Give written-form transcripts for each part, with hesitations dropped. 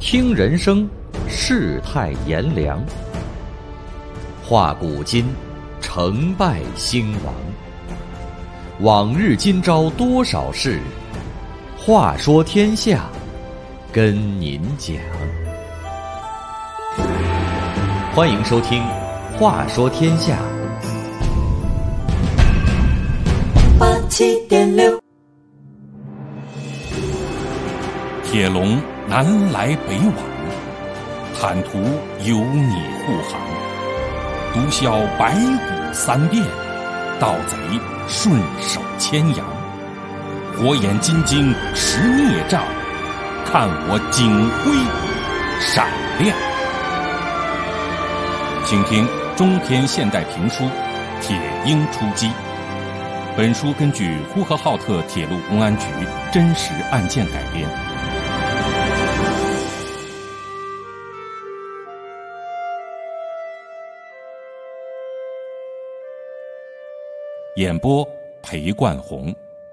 听人生，世态炎凉；话古今，成败兴亡。往日今朝多少事，话说天下，跟您讲。欢迎收听《话说天下》 87.6。 铁笼南来北往，坦途有你护航。毒枭白骨三变，盗贼顺手牵羊。火眼金睛识孽障，看我警徽闪亮。请听中篇现代评书《铁鹰出击》。本书根据呼和浩特铁路公安局真实案件改编。演播裴冠红。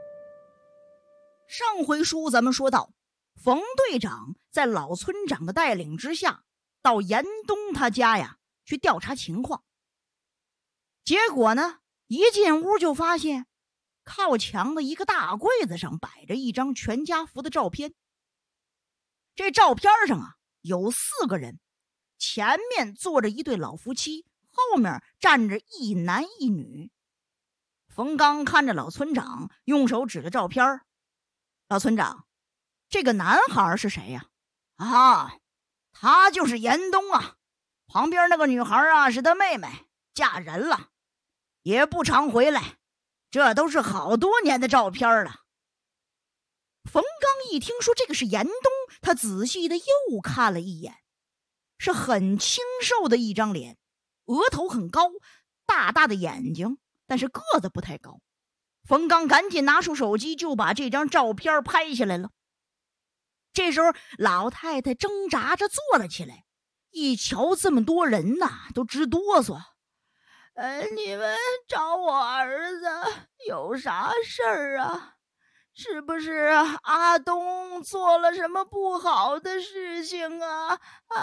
上回书咱们说到，冯队长在老村长的带领之下，到严冬他家呀去调查情况。结果呢，一进屋就发现靠墙的一个大柜子上摆着一张全家福的照片。这照片上啊有4个人，前面坐着一对老夫妻，后面站着一男一女。冯刚看着老村长，用手指着照片。老村长，这个男孩是谁呀？啊，他就是严冬啊。旁边那个女孩啊是他妹妹，嫁人了，也不常回来，这都是好多年的照片了。冯刚一听说这个是严冬，他仔细的又看了一眼，是很清瘦的一张脸，额头很高，大大的眼睛，但是个子不太高。冯刚赶紧拿出手机就把这张照片拍下来了。这时候老太太挣扎着坐了起来，一瞧这么多人呐，都直哆嗦。你们找我儿子有啥事儿啊？是不是阿东做了什么不好的事情啊？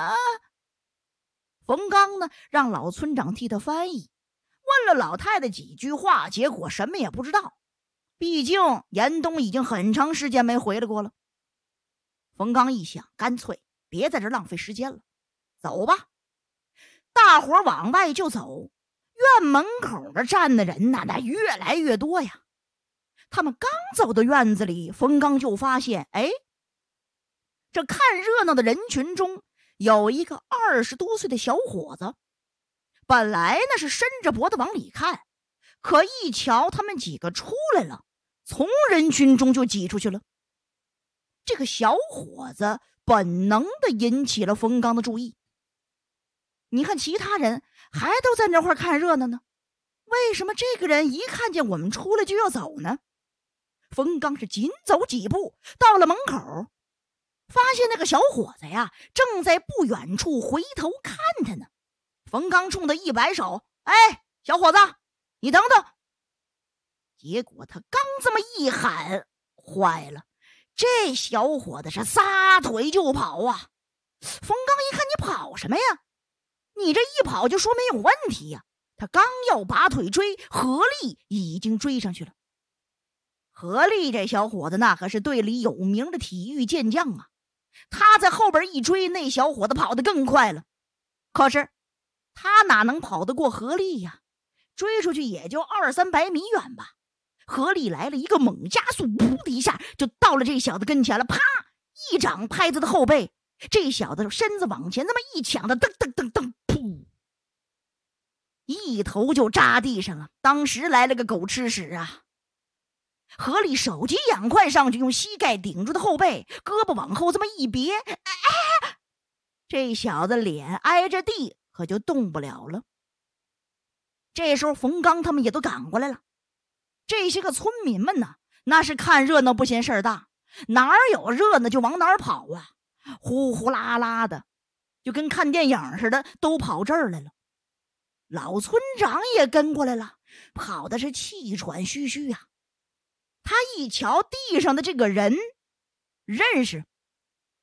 冯刚呢让老村长替他翻译，问了老太太几句话，结果什么也不知道。毕竟严冬已经很长时间没回来过了。冯刚一想，干脆别在这浪费时间了，走吧。大伙儿往外就走，院门口的站的人那越来越多呀。他们刚走到院子里，冯刚就发现，这看热闹的人群中有一个20多岁的小伙子。本来那是伸着脖子往里看，可一瞧他们几个出来了，从人群中就挤出去了。这个小伙子本能地引起了冯刚的注意。你看其他人还都在那块看热闹呢，为什么这个人一看见我们出来就要走呢？冯刚是紧走几步，到了门口，发现那个小伙子呀正在不远处回头看他呢。冯刚冲他一摆手，小伙子，你等等。结果他刚这么一喊，坏了，这小伙子是撒腿就跑啊。冯刚一看，你跑什么呀？你这一跑就说明有问题呀。他刚要拔腿追，何力已经追上去了。何力这小伙子那可是队里有名的体育健将啊，他在后边一追，那小伙子跑得更快了。可是他哪能跑得过何力呀？追出去也就200-300米远吧。何力来了一个猛加速，噗的一下就到了这小子跟前了，啪一掌拍他的后背。这小子身子往前这么一抢的，噔噔噔噔，噗，一头就扎地上了。当时来了个狗吃屎啊！何力手疾眼快上去，用膝盖顶住他后背，胳膊往后这么一别，这小子脸挨着地，可就动不了了。这时候冯刚他们也都赶过来了。这些个村民们呢，那是看热闹不嫌事儿大，哪儿有热闹就往哪儿跑啊，呼呼啦啦的，就跟看电影似的，都跑这儿来了。老村长也跟过来了，跑的是气喘吁吁啊。他一瞧地上的这个人，认识，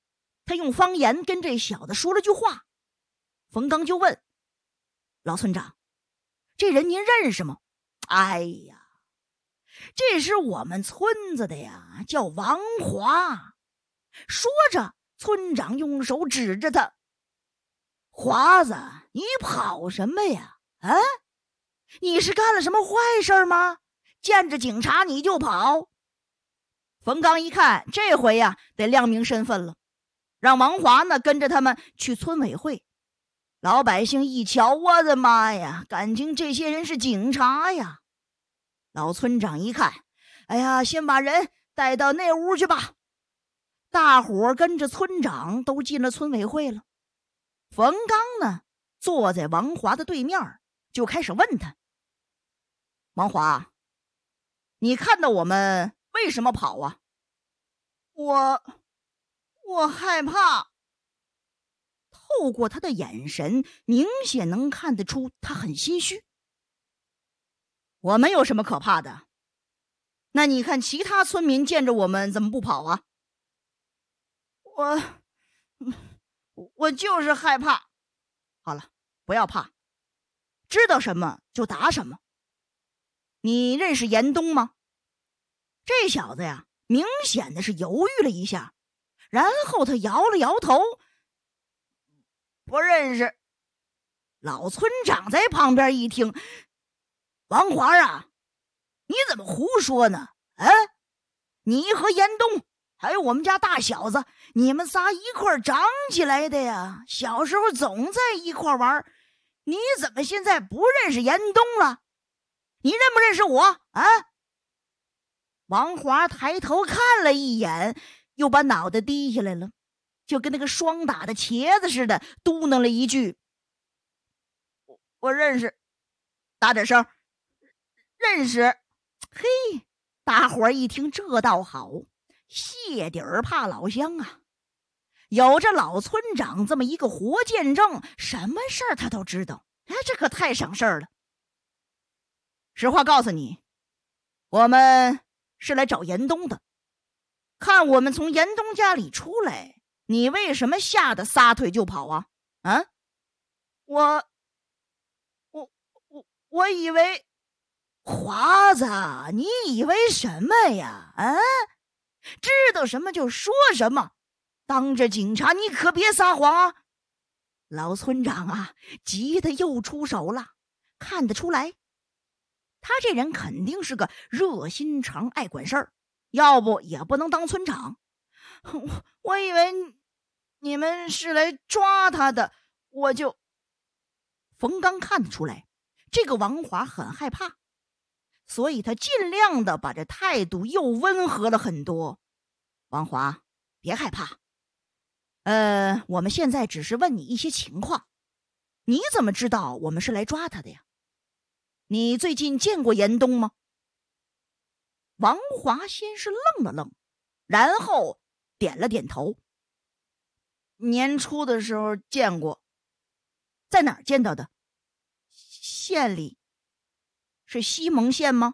他用方言跟这小子说了句话。冯刚就问：“老村长，这人您认识吗？”“哎呀，这是我们村子的呀，叫王华。”说着，村长用手指着他：“华子，你跑什么呀？啊，你是干了什么坏事吗？见着警察你就跑？”冯刚一看，这回呀得亮明身份了，让王华呢跟着他们去村委会。老百姓一瞧，我的妈呀，感情这些人是警察呀！老村长一看，哎呀，先把人带到那屋去吧。大伙跟着村长都进了村委会了。冯刚呢坐在王华的对面，就开始问他：“王华，你看到我们为什么跑啊？”“我害怕。”透过他的眼神，明显能看得出他很心虚。“我们有什么可怕的？那你看其他村民见着我们怎么不跑啊？”“我就是害怕。”“好了，不要怕，知道什么就答什么。你认识严冬吗？”这小子呀，明显的是犹豫了一下，然后他摇了摇头：“不认识。”老村长在旁边一听：“王华啊，你怎么胡说呢？啊，你和严冬还有我们家大小子，你们仨一块长起来的呀，小时候总在一块玩，你怎么现在不认识严冬了？你认不认识我啊？”王华抬头看了一眼，又把脑袋低下来了，就跟那个霜打的茄子似的，嘟囔了一句：“我认识。”“大点声。”“认识。”嘿，大伙儿一听这倒好，谢底儿怕老乡啊！有着老村长这么一个活见证，什么事儿他都知道，哎，这可太省事儿了。实话告诉你，我们是来找严冬的。看我们从严冬家里出来，你为什么吓得撒腿就跑啊？啊？我以为……华子，你以为什么呀？啊？知道什么就说什么，当着警察你可别撒谎啊！”老村长啊，急得又出手了，看得出来，他这人肯定是个热心肠、爱管事儿，要不也不能当村长。我以为你们是来抓他的，我就……冯刚看得出来，这个王华很害怕，所以他尽量的把这态度又温和了很多。“王华，别害怕。我们现在只是问你一些情况，你怎么知道我们是来抓他的呀？你最近见过严冬吗？”王华先是愣了愣，然后点了点头：“年初的时候见过。”“在哪儿见到的？”“县里。”“是西蒙县吗？”“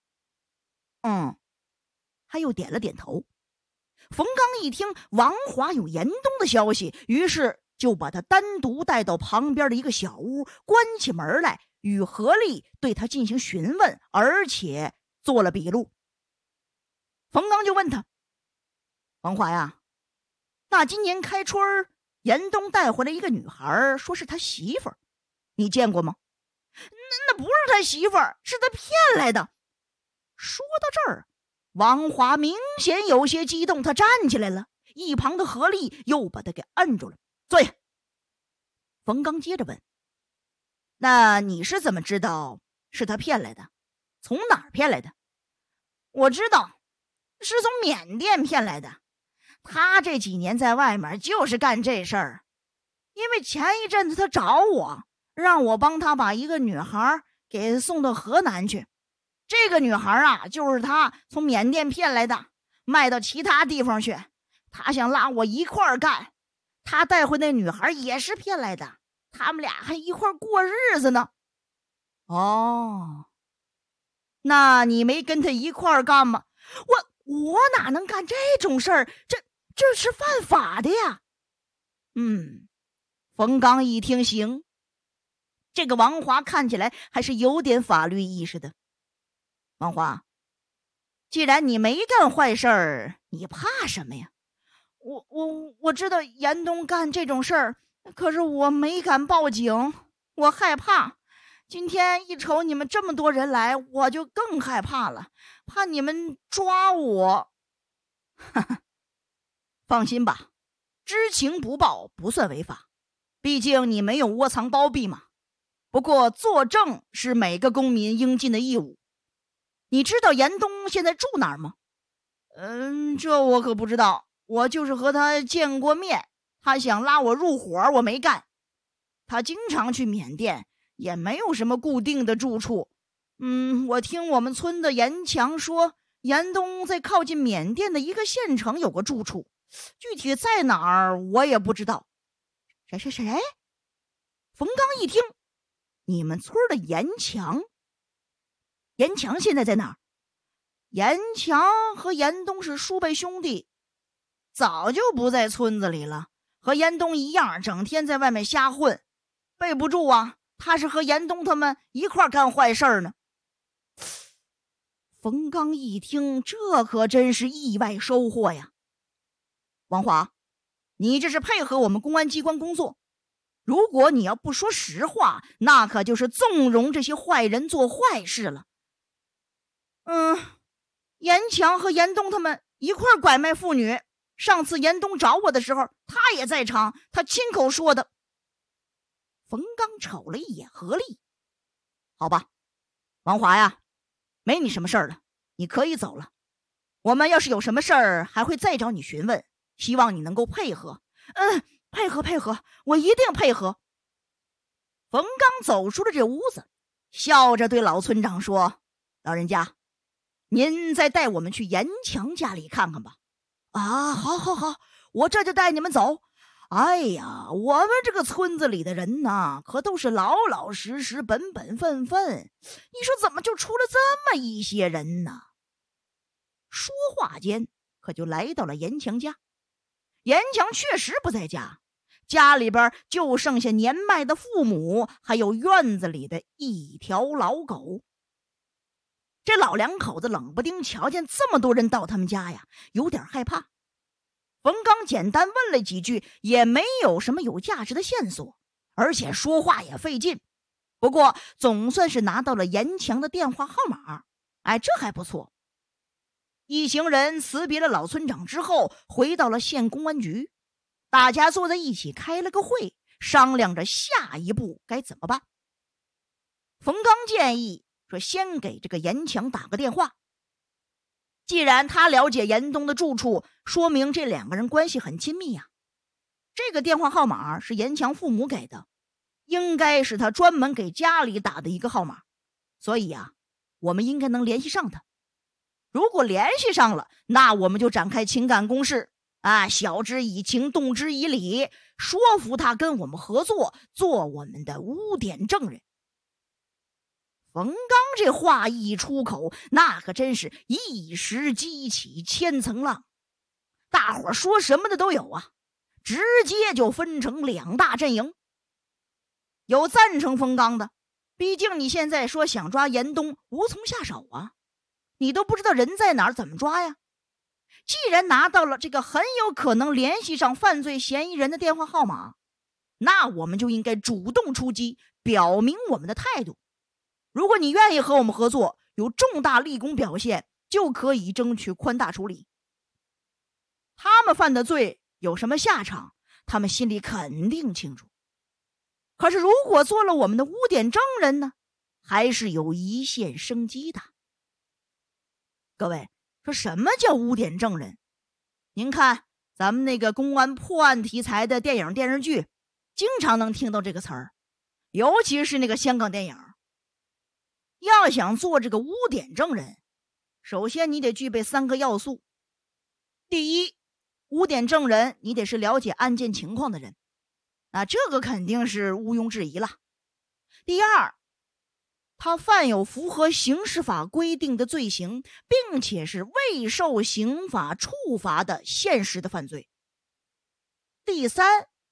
他又点了点头。冯刚一听王华有严冬的消息，于是就把他单独带到旁边的一个小屋，关起门来，与何力对他进行询问，而且做了笔录。冯刚就问他：“王华呀，那今年开春严冬带回来一个女孩，说是他媳妇儿，你见过吗？”“那不是他媳妇儿，是他骗来的。”说到这儿，王华明显有些激动，他站起来了，一旁的何力又把他给摁住了。“坐下。”冯刚接着问：“那你是怎么知道是他骗来的？从哪儿骗来的？”“我知道，是从缅甸骗来的。他这几年在外面就是干这事儿。因为前一阵子他找我，让我帮他把一个女孩给送到河南去。这个女孩啊，就是他从缅甸骗来的，卖到其他地方去。他想拉我一块儿干，他带回那女孩也是骗来的，他们俩还一块儿过日子呢。”“哦，那你没跟他一块儿干吗？”“我哪能干这种事儿？这是犯法的呀！ 冯刚一听行，这个王华看起来还是有点法律意识的。王华，既然你没干坏事儿，你怕什么呀？我知道严冬干这种事儿，可是我没敢报警，我害怕。今天一瞅你们这么多人来，我就更害怕了，怕你们抓我。哈哈，放心吧，知情不报不算违法，毕竟你没有窝藏包庇嘛。不过作证是每个公民应尽的义务。你知道严冬现在住哪儿吗？这我可不知道，我就是和他见过面，他想拉我入伙，我没干。他经常去缅甸，也没有什么固定的住处。我听我们村的严强说，严冬在靠近缅甸的一个县城有个住处，具体在哪儿我也不知道。谁？冯刚一听，你们村的严强？严强现在在哪儿？严强和严冬是叔辈兄弟，早就不在村子里了，和严冬一样，整天在外面瞎混。备不住啊，他是和严冬他们一块干坏事呢。冯刚一听，这可真是意外收获呀。王华，你这是配合我们公安机关工作，如果你要不说实话，那可就是纵容这些坏人做坏事了。严强和严冬他们一块拐卖妇女，上次严冬找我的时候，他也在场，他亲口说的。冯刚瞅了一眼何丽，好吧，王华呀，没你什么事儿了，你可以走了。我们要是有什么事儿，还会再找你询问，希望你能够配合。配合，我一定配合。冯刚走出了这屋子，笑着对老村长说：“老人家，您再带我们去严强家里看看吧。”啊，好，我这就带你们走。哎呀，我们这个村子里的人呐，可都是老老实实、本本分分。你说怎么就出了这么一些人呢？说话间，可就来到了严强家。严强确实不在家，家里边就剩下年迈的父母，还有院子里的一条老狗。这老两口子冷不丁瞧见这么多人到他们家呀，有点害怕。冯刚简单问了几句，也没有什么有价值的线索，而且说话也费劲。不过总算是拿到了严强的电话号码，这还不错。一行人辞别了老村长之后，回到了县公安局，大家坐在一起开了个会，商量着下一步该怎么办。冯刚建议说，先给这个严强打个电话。既然他了解严冬的住处，说明这两个人关系很亲密呀。这个电话号码是严强父母给的，应该是他专门给家里打的一个号码，所以我们应该能联系上他。如果联系上了，那我们就展开情感攻势，晓之以情，动之以理，说服他跟我们合作，做我们的污点证人。冯刚这话一出口，那可真是一时激起千层浪，大伙说什么的都有啊，直接就分成两大阵营。有赞成冯刚的，毕竟你现在说想抓严冬，无从下手啊，你都不知道人在哪儿，怎么抓呀？既然拿到了这个很有可能联系上犯罪嫌疑人的电话号码，那我们就应该主动出击，表明我们的态度。如果你愿意和我们合作，有重大立功表现，就可以争取宽大处理。他们犯的罪有什么下场，他们心里肯定清楚。可是如果做了我们的污点证人呢，还是有一线生机的。各位，说什么叫污点证人？您看咱们那个公安破案题材的电影电视剧，经常能听到这个词儿，尤其是那个香港电影。要想做这个污点证人，首先你得具备3个要素。第一，污点证人你得是了解案件情况的人，这个肯定是毋庸置疑了。第二，他犯有符合刑事法规定的罪行，并且是未受刑法处罚的现实的犯罪。第三，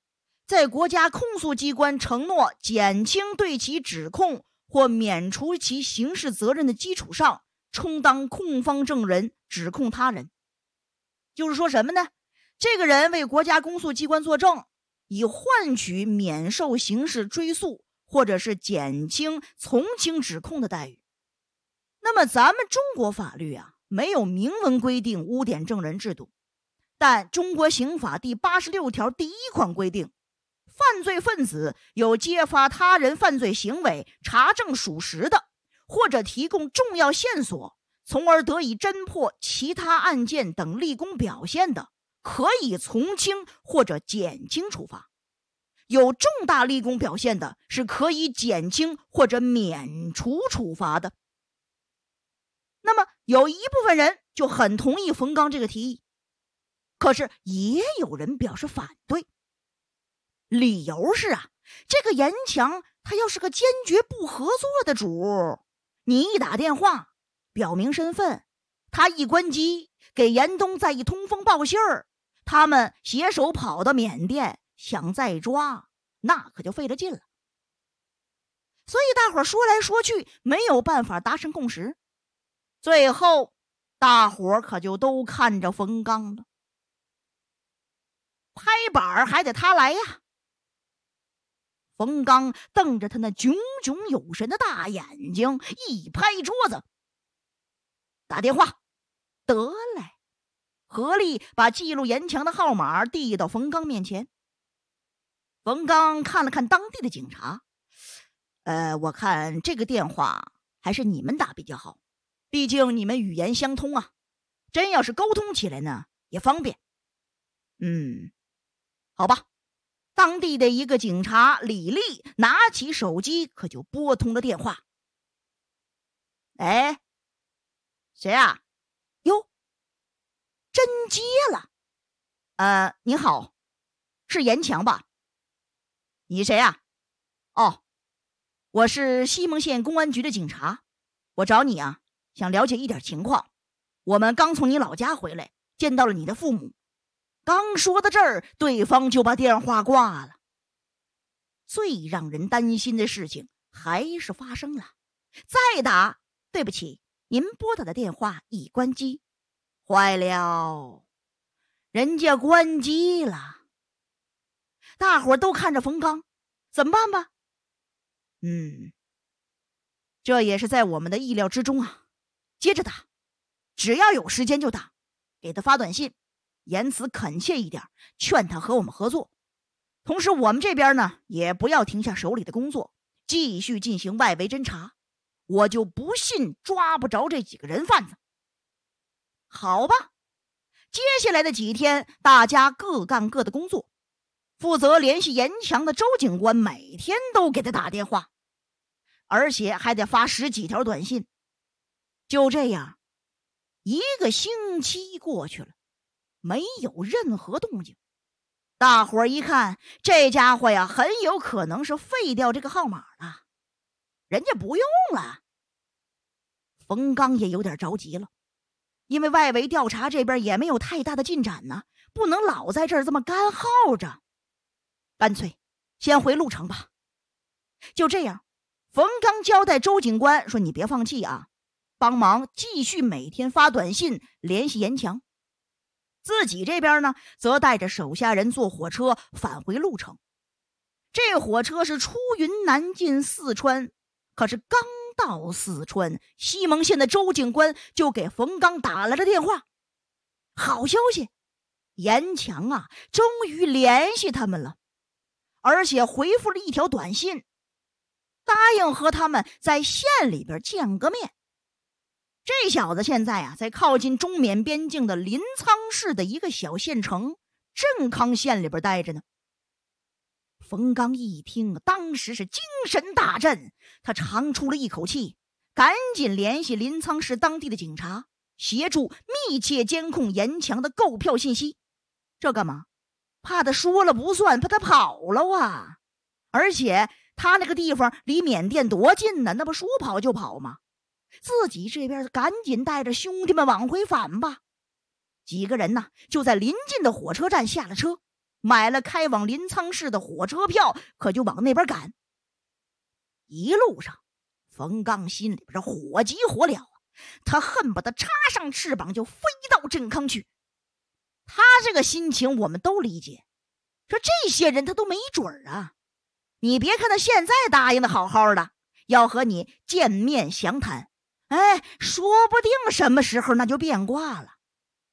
在国家控诉机关承诺减轻对其指控或免除其刑事责任的基础上，充当控方证人指控他人。就是说什么呢？这个人为国家公诉机关作证，以换取免受刑事追诉或者是减轻从轻指控的待遇。那么咱们中国法律啊，没有明文规定污点证人制度，但中国刑法第86条第1款规定，犯罪分子有揭发他人犯罪行为、查证属实的，或者提供重要线索，从而得以侦破其他案件等立功表现的，可以从轻或者减轻处罚；有重大立功表现的，是可以减轻或者免除处罚的。那么有一部分人就很同意冯刚这个提议，可是也有人表示反对。理由是啊，这个严强他要是个坚决不合作的主，你一打电话表明身份，他一关机给严冬再一通风报信儿，他们携手跑到缅甸想再抓，那可就费了劲了。所以大伙说来说去没有办法达成共识，最后大伙可就都看着冯刚了。拍板还得他来呀。冯刚瞪着他那炯炯有神的大眼睛，一拍桌子，打电话。得嘞，合力把记录严强的号码递到冯刚面前。冯刚看了看当地的警察，我看这个电话还是你们打比较好，毕竟你们语言相通啊，真要是沟通起来呢也方便。好吧。当地的一个警察李丽拿起手机可就拨通了电话。哎，谁啊？哟，真接了。你好，是严强吧？你谁啊？哦，我是西蒙县公安局的警察，我找你啊，想了解一点情况。我们刚从你老家回来，见到了你的父母。刚说到这儿，对方就把电话挂了。最让人担心的事情还是发生了。再打，对不起，您拨打的电话已关机。坏了，人家关机了。大伙都看着冯刚，怎么办吧？这也是在我们的意料之中啊。接着打，只要有时间就打，给他发短信，言辞恳切一点，劝他和我们合作。同时我们这边呢，也不要停下手里的工作，继续进行外围侦查。我就不信抓不着这几个人贩子。好吧，接下来的几天大家各干各的工作。负责联系严强的周警官每天都给他打电话，而且还得发10几条短信。就这样1个星期过去了，没有任何动静。大伙儿一看，这家伙呀，很有可能是废掉这个号码了，人家不用了。冯刚也有点着急了，因为外围调查这边也没有太大的进展呢，不能老在这儿这么干耗着，干脆先回鹿城吧。就这样，冯刚交代周警官说：“你别放弃啊，帮忙继续每天发短信联系严强。”自己这边呢，则带着手下人坐火车返回鹿城。这火车是出云南进四川，可是刚到四川，西蒙县的周警官就给冯刚打了个电话。好消息，严强啊，终于联系他们了，而且回复了一条短信，答应和他们在县里边见个面。这小子现在啊，在靠近中缅边境的临沧市的一个小县城镇康县里边待着呢。冯刚一听，当时是精神大振，他长出了一口气，赶紧联系临沧市当地的警察，协助密切监控严强的购票信息。这干嘛？怕他说了不算，怕他跑了啊！而且他那个地方离缅甸多近呢，那不说跑就跑吗？自己这边赶紧带着兄弟们往回返吧。几个人呢，就在临近的火车站下了车， 买了开往临沧市的火车票，可就往那边赶。一路上，冯刚心里边这火急火燎啊，他恨不得插上翅膀就飞到镇康去。他这个心情我们都理解，说这些人他都没准啊。你别看他现在答应的好好的，要和你见面详谈，说不定什么时候那就变卦了。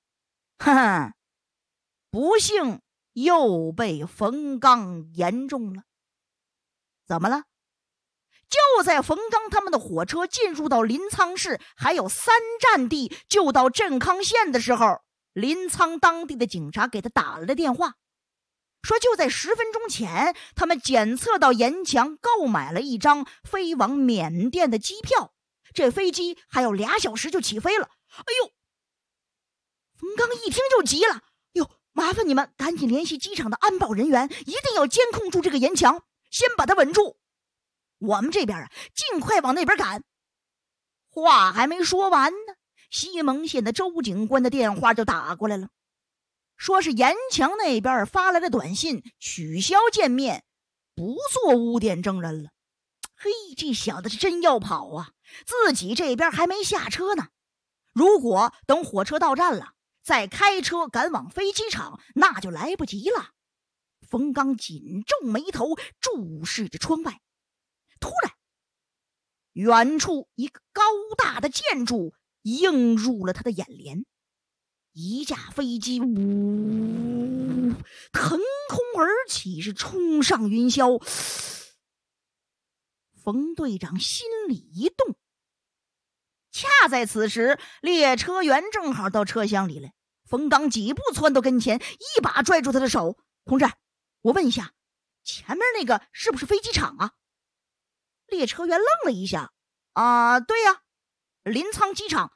不幸又被冯刚言中了。怎么了？就在冯刚他们的火车进入到临沧市还有3站地就到镇康县的时候，临沧当地的警察给他打了个电话，说就在10分钟前，他们检测到严强购买了一张飞往缅甸的机票，这飞机还有2小时就起飞了。冯刚一听就急了，麻烦你们赶紧联系机场的安保人员，一定要监控住这个严强，先把他稳住。我们这边尽快往那边赶。话还没说完呢，西蒙县的周警官的电话就打过来了，说是严强那边发来了短信，取消见面，不做污点证人了。这小子是真要跑啊，自己这边还没下车呢。如果等火车到站了，再开车赶往飞机场，那就来不及了。冯刚紧皱眉头，注视着窗外。突然，远处一个高大的建筑映入了他的眼帘，一架飞机腾空而起，是冲上云霄。冯队长心里一动，恰在此时，列车员正好到车厢里来。冯刚几步窜到跟前，一把拽住他的手：“同志，我问一下，前面那个是不是飞机场啊？”列车员愣了一下：“对呀，临沧机场。”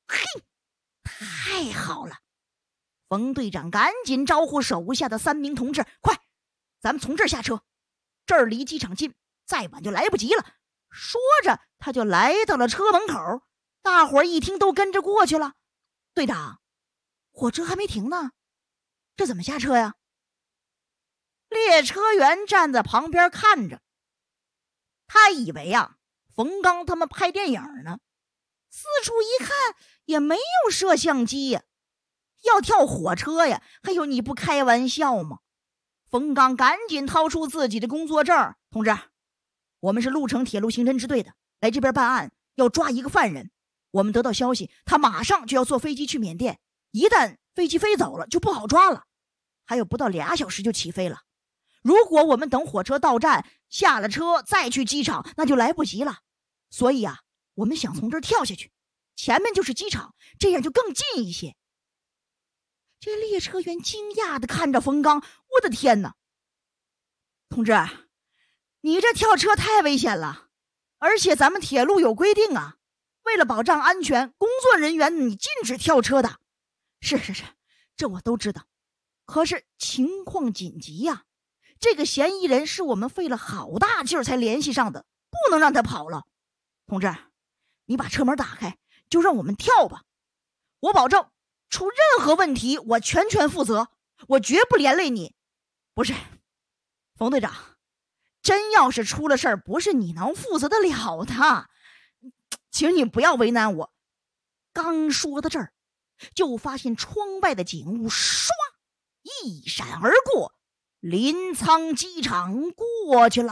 太好了！冯队长赶紧招呼手下的3名同志：“快，咱们从这儿下车，这儿离机场近，再晚就来不及了。”说着，他就来到了车门口。大伙儿一听都跟着过去了。队长，火车还没停呢，这怎么下车呀？列车员站在旁边看着，他以为冯刚他们拍电影呢，四处一看也没有摄像机呀，要跳火车呀？你不开玩笑吗？冯刚赶紧掏出自己的工作证：“同志，我们是鹿城铁路刑侦支队的，来这边办案，要抓一个犯人。我们得到消息，他马上就要坐飞机去缅甸，一旦飞机飞走了就不好抓了，还有不到2小时就起飞了。如果我们等火车到站，下了车再去机场，那就来不及了。所以我们想从这儿跳下去，前面就是机场，这样就更近一些。”这列车员惊讶地看着冯刚：“我的天哪，同志，你这跳车太危险了，而且咱们铁路有规定为了保障安全，工作人员你禁止跳车的。”是，这我都知道，可是情况紧急这个嫌疑人是我们费了好大劲儿才联系上的，不能让他跑了。同志，你把车门打开，就让我们跳吧。我保证出任何问题我全权负责，我绝不连累你。不是，冯队长，真要是出了事儿，不是你能负责得了的，请你不要为难我。刚说到这儿，就发现窗外的景物唰一闪而过，临沧机场过去了。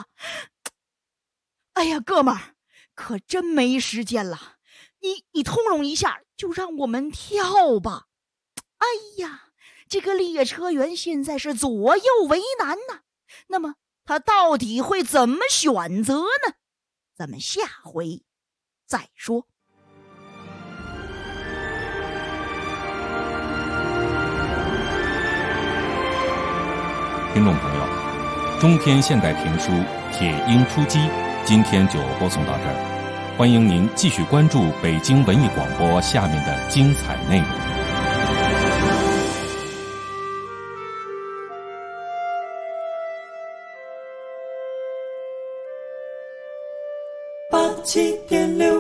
哥们儿，可真没时间了，你通融一下，就让我们跳吧。这个列车员现在是左右为难那么他到底会怎么选择呢？咱们下回再说。 听众朋友，中篇现代评书《铁鹰出击》今天就播送到这儿，欢迎您继续关注北京文艺广播下面的精彩内容。 87.6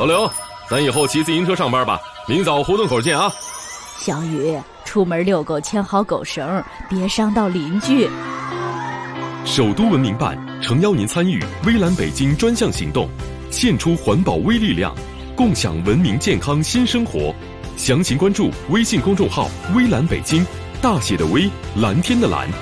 老刘，咱以后骑自行车上班吧，明早胡同口见啊。 小雨，出门遛狗牵好狗绳，别伤到邻居。 首都文明办诚邀您参与微蓝北京专项行动，献出环保微力量，共享文明健康新生活。详情关注微信公众号“微蓝北京”，大写的微，蓝天的蓝。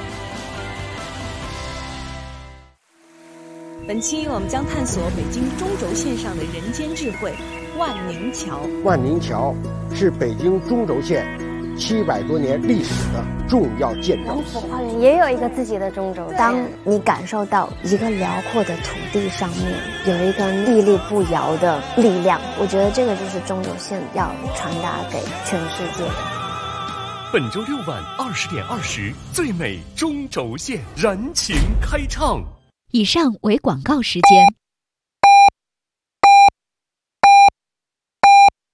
本期我们将探索北京中轴线上的人间智慧——万宁桥。 万宁桥是北京中轴线700多年历史的重要建筑。 王府花园也有一个自己的中轴线。当你感受到一个辽阔的土地上面有一个屹立不摇的力量，我觉得这个就是中轴线要传达给全世界的。 本周6晚20点20，最美中轴线燃情开唱。 以上为广告时间。